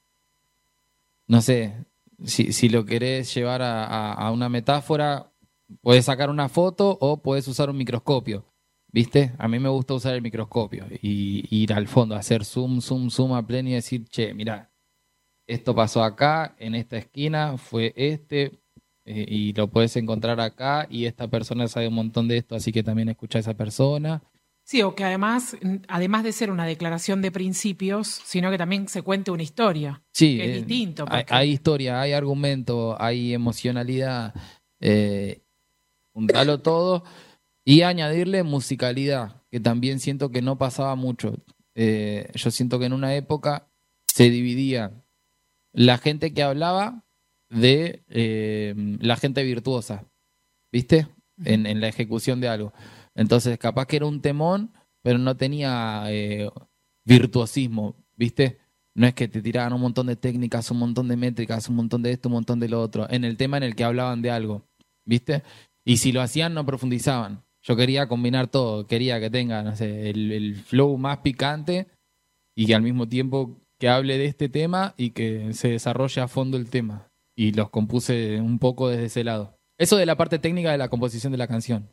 no sé, si, si lo querés llevar a, a, a una metáfora, puedes sacar una foto o puedes usar un microscopio, ¿viste? A mí me gusta usar el microscopio y, y ir al fondo, hacer zoom, zoom, zoom a pleno y decir, che, mirá, esto pasó acá, en esta esquina, fue este... Eh, y lo puedes encontrar acá y esta persona sabe un montón de esto, así que también escucha a esa persona. Sí, o que además, además de ser una declaración de principios, sino que también se cuente una historia. Sí, que es eh, distinto. Hay, hay historia, hay argumento, hay emocionalidad, eh, juntarlo todo y añadirle musicalidad, que también siento que no pasaba mucho. Eh, yo siento que en una época se dividía la gente que hablaba de eh, la gente virtuosa, ¿viste? En, en la ejecución de algo. Entonces, capaz que era un temón, pero no tenía eh, virtuosismo, ¿viste? No es que te tiraban un montón de técnicas, un montón de métricas, un montón de esto, un montón de lo otro, en el tema en el que hablaban de algo, ¿viste? Y si lo hacían, no profundizaban. Yo quería combinar todo, quería que tenga, no sé, el, el flow más picante y que al mismo tiempo que hable de este tema y que se desarrolle a fondo el tema. Y los compuse un poco desde ese lado. Eso de la parte técnica de la composición de la canción.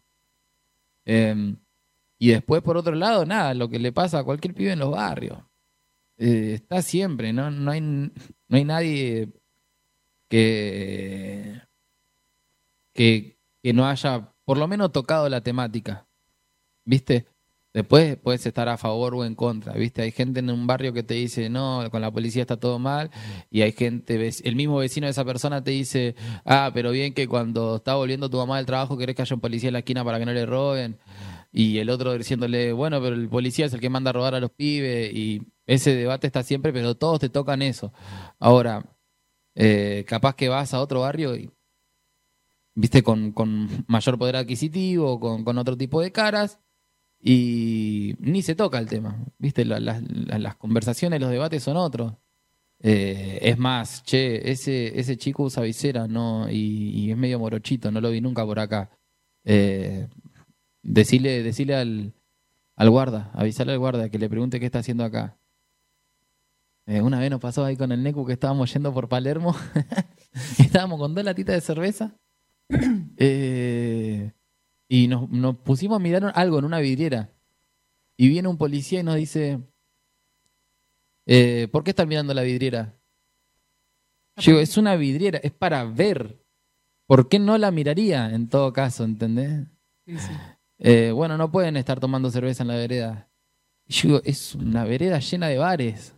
Eh, y después, por otro lado, nada, lo que le pasa a cualquier pibe en los barrios. Eh, está siempre, ¿no? No hay, no hay nadie que, que, que no haya, por lo menos, tocado la temática. ¿Viste? Después puedes estar a favor o en contra, ¿viste? Hay gente en un barrio que te dice, no, con la policía está todo mal, y hay gente, el mismo vecino de esa persona te dice, ah, pero bien que cuando está volviendo tu mamá del trabajo querés que haya un policía en la esquina para que no le roben, y el otro diciéndole, bueno, pero el policía es el que manda a robar a los pibes, y ese debate está siempre, pero todos te tocan eso. Ahora, eh, capaz que vas a otro barrio y, ¿viste? Con, con mayor poder adquisitivo, con, con otro tipo de caras, y ni se toca el tema, ¿viste? La, la, la, las conversaciones, los debates son otros. Eh, es más, che, ese, ese chico usa visera, ¿no? Y, y es medio morochito, no lo vi nunca por acá. Eh, decile, decile al, al guarda, avisarle al guarda que le pregunte qué está haciendo acá. Eh, una vez nos pasó ahí con el Necu que estábamos yendo por Palermo. Estábamos con dos latitas de cerveza. Eh... Y nos, nos pusimos a mirar algo en una vidriera. Y viene un policía y nos dice, eh, ¿por qué están mirando la vidriera? Yo digo, es una vidriera, es para ver. ¿Por qué no la miraría en todo caso, entendés? Sí, sí. Eh, bueno, no pueden estar tomando cerveza en la vereda. Y yo digo, es una vereda llena de bares.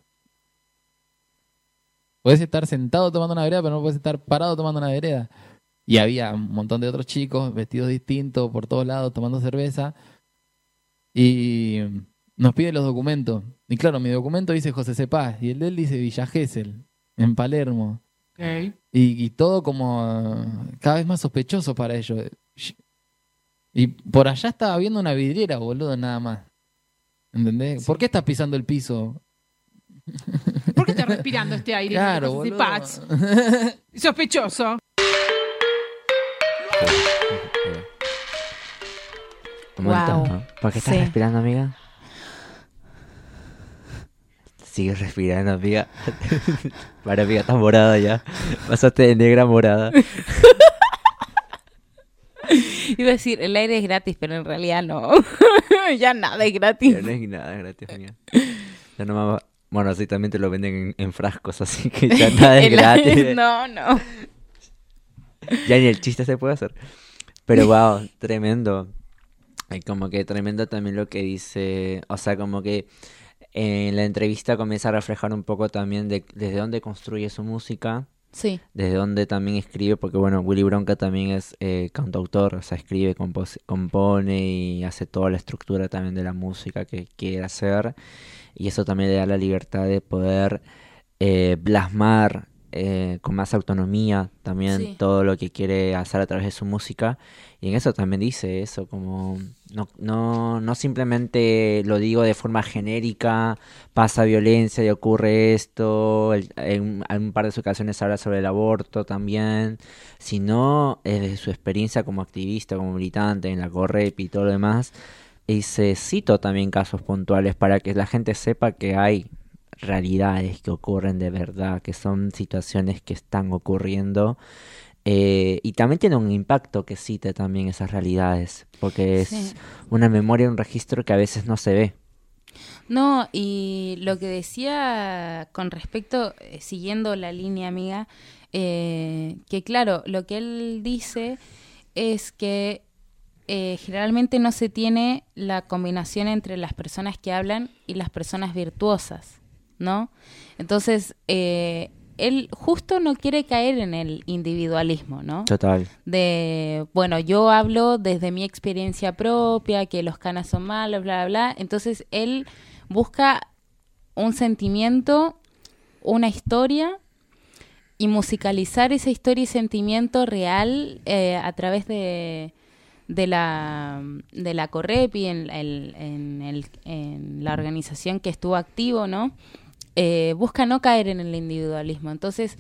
Puedes estar sentado tomando una vereda, pero no puedes estar parado tomando una vereda. Y había un montón de otros chicos vestidos distintos por todos lados tomando cerveza. Y nos pide los documentos. Y claro, mi documento dice José Cepaz y el de él dice Villa Gesell, en Palermo. Okay. Y, y todo como cada vez más sospechoso para ellos. Y por allá estaba viendo una vidriera, boludo, nada más. ¿Entendés? Sí. ¿Por qué estás pisando el piso? ¿Por qué estás respirando este aire? Claro, boludo. Cepaz? Sospechoso. Un montón, Wow. ¿no? ¿Por qué estás Sí. respirando, amiga? Sigue respirando, amiga. Para, amiga, estás morada ya. Pasaste de negra a morada. Iba a decir, el aire es gratis, pero en realidad no. Ya nada es gratis. Ya no es nada gratis, amiga. Ya no más... Bueno, sí, también te lo venden en, en frascos, así que ya nada es El- gratis. No, no. Ya ni el chiste se puede hacer. Pero wow, tremendo. Y como que tremendo también lo que dice. O sea, como que en la entrevista comienza a reflejar un poco también de desde dónde construye su música. Sí. Desde dónde también escribe, porque bueno, Willy Bronca también es eh, cantautor, o sea, escribe, compos- compone y hace toda la estructura también de la música que quiere hacer. Y eso también le da la libertad de poder eh, plasmar eh, con más autonomía también Sí. todo lo que quiere hacer a través de su música. Y en eso también dice eso, como no, no, no simplemente lo digo de forma genérica, pasa violencia y ocurre esto, el- en, en un par de sus ocasiones habla sobre el aborto también, sino eh, desde su experiencia como activista, como militante en la Correp y todo lo demás. Y se cito también casos puntuales para que la gente sepa que hay realidades que ocurren de verdad, que son situaciones que están ocurriendo. Eh, y también tiene un impacto que cite también esas realidades, porque es Sí. una memoria, un registro que a veces no se ve. No, y lo que decía con respecto, eh, siguiendo la línea amiga, eh, que claro, lo que él dice es que eh, generalmente no se tiene la combinación entre las personas que hablan y las personas virtuosas, ¿no? Entonces, eh, él justo no quiere caer en el individualismo, ¿no? Total. De, bueno, yo hablo desde mi experiencia propia, que los canas son malos, bla, bla, bla. Entonces, él busca un sentimiento, una historia, y musicalizar esa historia y sentimiento real eh, a través de, de la de la Correp y en, el, en, el, en la organización que estuvo activo, ¿no? Eh, busca no caer en el individualismo. Entonces,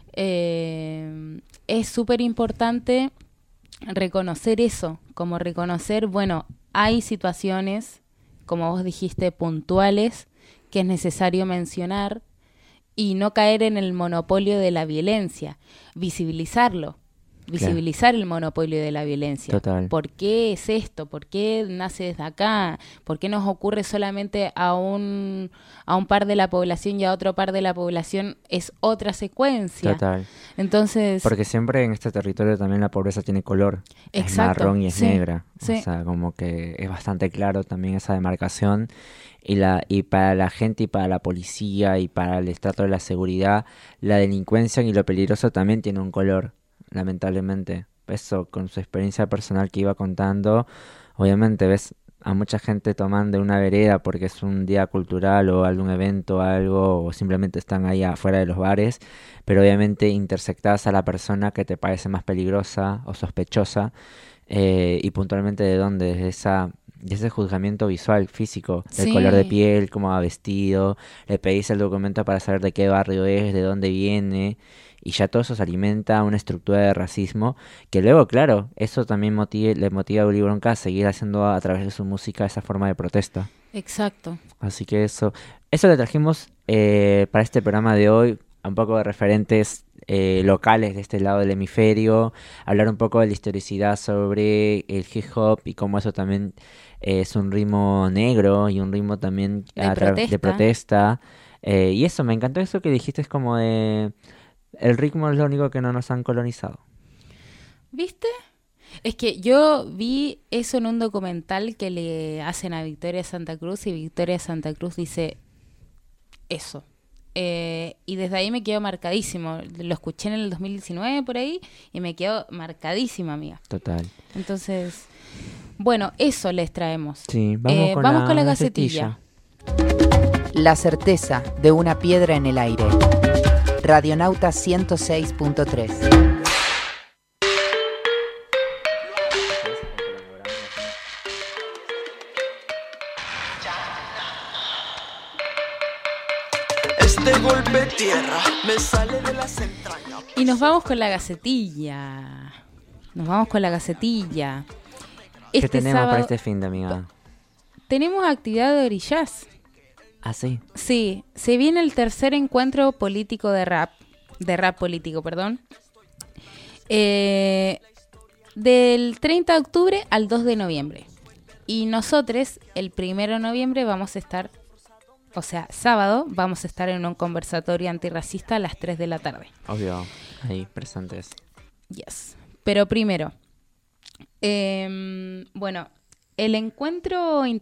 eh, es súper importante reconocer eso, como reconocer, bueno, hay situaciones, como vos dijiste, puntuales, que es necesario mencionar y no caer en el monopolio de la violencia, visibilizarlo, visibilizar el monopolio de la violencia. Total. ¿Por qué es esto? ¿Por qué nace desde acá? ¿Por qué nos ocurre solamente a un, a un par de la población y a otro par de la población es otra secuencia? Total. Entonces, Porque siempre en este territorio también la pobreza tiene color. Es Exacto, marrón y es sí, negra. sí. O sea, como que es bastante claro también esa demarcación. Y, la, y para la gente y para la policía y para el estrato de la seguridad, la delincuencia y lo peligroso también tiene un color, lamentablemente. Eso, con su experiencia personal que iba contando, obviamente ves a mucha gente tomando una vereda porque es un día cultural o algún evento o algo, o simplemente están ahí afuera de los bares, pero obviamente intersectadas a la persona que te parece más peligrosa o sospechosa, eh, y puntualmente de dónde, desde esa... de ese juzgamiento visual, físico, del Sí. color de piel, cómo va vestido, le pedís el documento para saber de qué barrio es, de dónde viene, y ya todo eso se alimenta a una estructura de racismo, que luego, claro, eso también motive, le motiva a Willy Bronca a seguir haciendo a través de su música esa forma de protesta. exacto. Así que eso, eso le trajimos eh, para este programa de hoy, un poco de referentes eh, locales de este lado del hemisferio, hablar un poco de la historicidad sobre el hip hop y cómo eso también eh, es un ritmo negro y un ritmo también De a tra- protesta. de protesta. Eh, y eso, me encantó eso que dijiste, es como de... El ritmo es lo único que no nos han colonizado. ¿Viste? Es que yo vi eso en un documental que le hacen a Victoria Santa Cruz y Victoria Santa Cruz dice eso. Eh, y desde ahí me quedó marcadísimo. Lo escuché en el dos mil diecinueve por ahí y me quedó marcadísima, amiga. Total. Entonces, bueno, eso les traemos. Sí, vamos, Eh, con, vamos la con la gacetilla. gacetilla. La certeza de una piedra en el aire. Radionauta ciento seis punto tres. Este golpe de tierra me sale de las entrañas. Y nos vamos con la gacetilla. Nos vamos con la gacetilla. ¿Qué Este tenemos sábado para este fin de, amiga? tenemos actividad de orillas. Ah, sí. Sí, se viene el tercer encuentro político de rap, de rap político, perdón, eh, del treinta de octubre al dos de noviembre. Y nosotros, el primero de noviembre, vamos a estar, o sea, sábado, vamos a estar en un conversatorio antirracista a las tres de la tarde. Obvio, ahí presentes. Yes. Pero primero, eh, bueno, el encuentro, inter-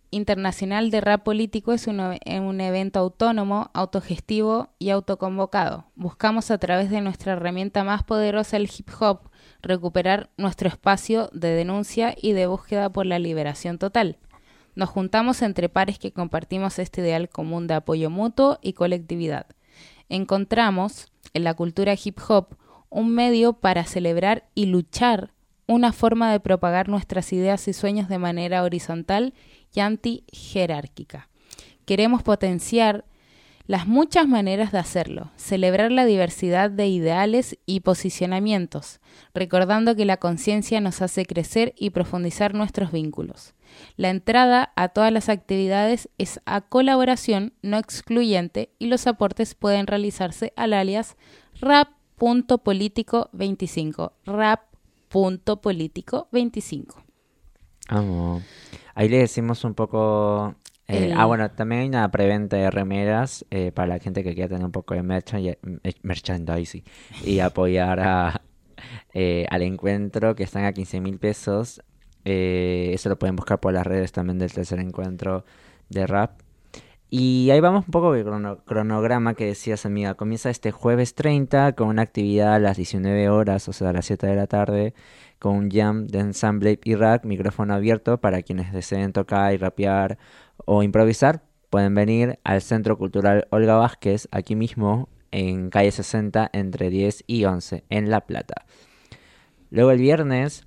Internacional de Rap Político es un, un evento autónomo, autogestivo y autoconvocado. Buscamos a través de nuestra herramienta más poderosa, el hip hop, recuperar nuestro espacio de denuncia y de búsqueda por la liberación total. Nos juntamos entre pares que compartimos este ideal común de apoyo mutuo y colectividad. Encontramos en la cultura hip hop un medio para celebrar y luchar, una forma de propagar nuestras ideas y sueños de manera horizontal y anti-jerárquica. Queremos potenciar las muchas maneras de hacerlo, celebrar la diversidad de ideales y posicionamientos, recordando que la conciencia nos hace crecer y profundizar nuestros vínculos. La entrada a todas las actividades es a colaboración, no excluyente, y los aportes pueden realizarse al alias rap punto político veinticinco, rap punto político veinticinco. Vamos. Ahí le decimos un poco... Eh, El- Ah, bueno, también hay una preventa de remeras eh, para la gente que quiera tener un poco de merchan- merchandising y apoyar a, eh, al encuentro, que están a quince mil pesos. Eh, eso lo pueden buscar por las redes también del tercer encuentro de rap. Y ahí vamos un poco de crono- cronograma que decías, amiga. Comienza este jueves treinta con una actividad a las diecinueve horas, o sea, a las siete de la tarde, con un jam de ensamble y rap, micrófono abierto para quienes deseen tocar y rapear o improvisar. Pueden venir al Centro Cultural Olga Vázquez, aquí mismo, en calle sesenta, entre diez y once, en La Plata. Luego el viernes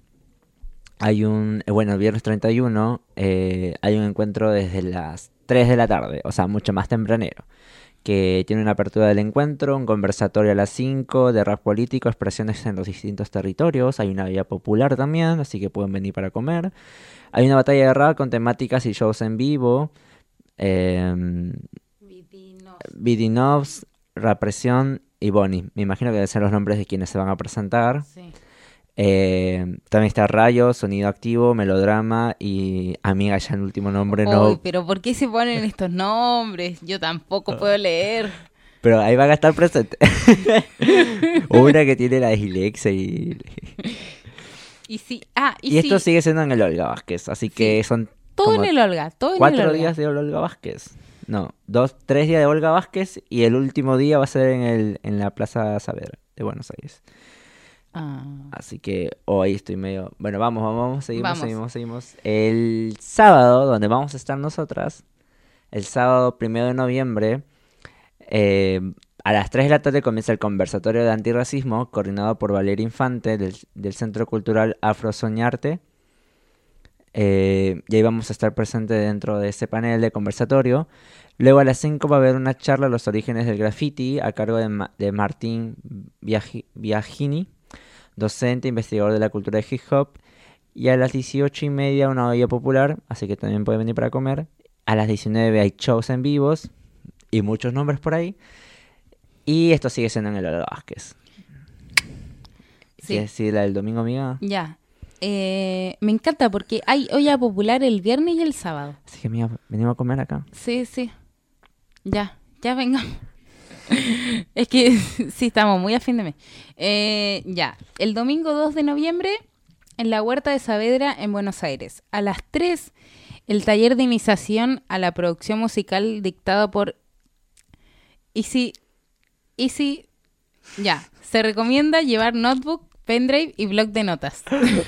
hay un, eh, bueno, el viernes treinta y uno eh, hay un encuentro desde las tres de la tarde, o sea, mucho más tempranero, que tiene una apertura del encuentro, un conversatorio a las cinco de rap político, expresiones en los distintos territorios, hay una vía popular también, así que pueden venir para comer. Hay una batalla de rap con temáticas y shows en vivo, eh, Vidinovs, Represión y Bonnie. Me imagino que deben ser los nombres de quienes se van a presentar. Sí. Eh, también está Rayo, Sonido Activo, Melodrama y Amiga, ya el último nombre no. Uy, pero ¿por qué se ponen estos nombres? Yo tampoco puedo leer. Pero ahí van a estar presentes. Una que tiene la dislexia y... Y sí, ah, y, Y esto sí, sigue siendo en el Olga Vázquez, así que son todo como en el Olga, todo en el cuatro Olga. días de Olga Vázquez. No, dos, tres días de Olga Vázquez y el último día va a ser en el en la Plaza Saavedra de Buenos Aires. Ah, Así que hoy estoy medio... Bueno, vamos, vamos, vamos, seguimos, Vamos. seguimos, seguimos. El sábado, donde vamos a estar nosotras, el sábado primero de noviembre, eh, a las tres de la tarde comienza el conversatorio de antirracismo, coordinado por Valeria Infante, del, del Centro Cultural Afro Soñarte. Eh, y ahí vamos a estar presentes dentro de ese panel de conversatorio. Luego a las cinco va a haber una charla Los orígenes del graffiti, a cargo de, Ma- de Martín Biagi- Biagini, docente, investigador de la cultura de hip hop. Y a las dieciocho y media una olla popular, así que también pueden venir para comer. A las diecinueve hay shows en vivos y muchos nombres por ahí. Y esto sigue siendo en el Olga Vázquez. sí, ¿Quieres decir la del domingo, amiga? ya. Eh, me encanta porque hay olla popular el viernes y el sábado. Así que, amiga, venimos a comer acá. Sí, sí. Ya, ya vengamos. Es que sí, estamos muy a fin de mes. Eh, ya, el domingo dos de noviembre en la Huerta de Saavedra en Buenos Aires. A las tres, el taller de iniciación a la producción musical dictado por Easy. Easy. Ya, se recomienda llevar notebook, pendrive y bloc de notas.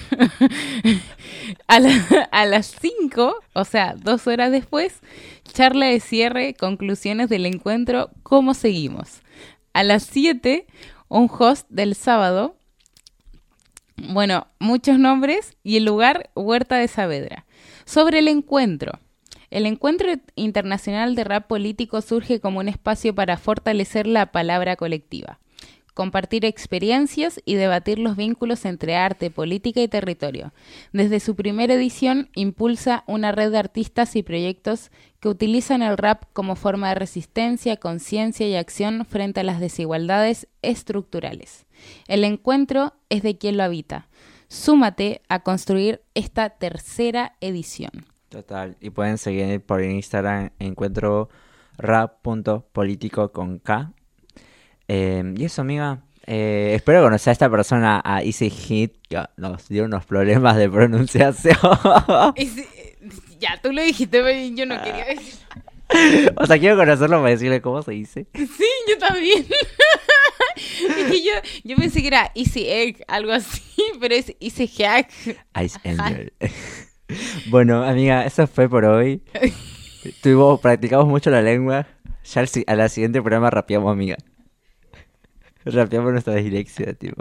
a, la- a las cinco, o sea, dos horas después, charla de cierre, conclusiones del encuentro, ¿cómo seguimos? A las siete, un host del sábado. Bueno, muchos nombres y el lugar, Huerta de Saavedra. Sobre el encuentro. El Encuentro Internacional de Rap Político surge como un espacio para fortalecer la palabra colectiva, compartir experiencias y debatir los vínculos entre arte, política y territorio. Desde su primera edición impulsa una red de artistas y proyectos que utilizan el rap como forma de resistencia, conciencia y acción frente a las desigualdades estructurales. El encuentro es de quien lo habita. Súmate a construir esta tercera edición. Total. Y pueden seguir por Instagram, encuentro rap punto político con K. Eh, y eso, amiga. Eh, espero conocer a esta persona, a Easy Hit, que nos dio unos problemas de pronunciación. Es- Ya, tú lo dijiste, pero yo no quería decir. O sea, quiero conocerlo para decirle cómo se dice. Sí, yo también. Es que yo, yo pensé que era Easy Egg, algo así, pero es Easy Hack. Ice Angel. Bueno, amiga, eso fue por hoy. Tuvimos, practicamos mucho la lengua. Ya al, si- a la siguiente programa rapeamos, amiga. Rapeamos nuestra dislexia, tipo.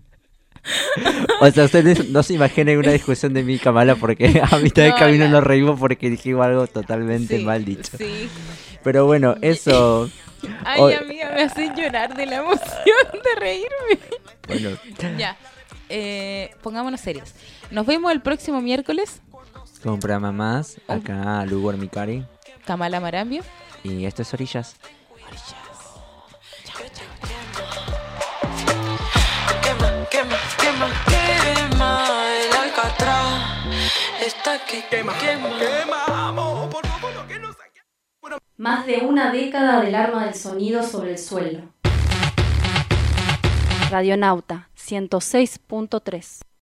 O sea, ustedes no se imaginen una discusión de mí y Kamala porque a mitad del No, camino la- nos reímos porque dijimos algo totalmente Sí, mal dicho. Sí. Pero bueno, eso. Ay, Hoy- amiga, me hace llorar de la emoción de reírme. Bueno, Ya. Eh, pongámonos serios. Nos vemos el próximo miércoles. con un programa más. Acá, Lugo Mikari. Kamala Marambio. Y esto es Orillas. Quema, quema, quema, quema el alcatraz. Está que quema, quema, quema. Por favor, no que no saque. Más de una década del arma del sonido sobre el suelo. Radionauta ciento seis punto tres.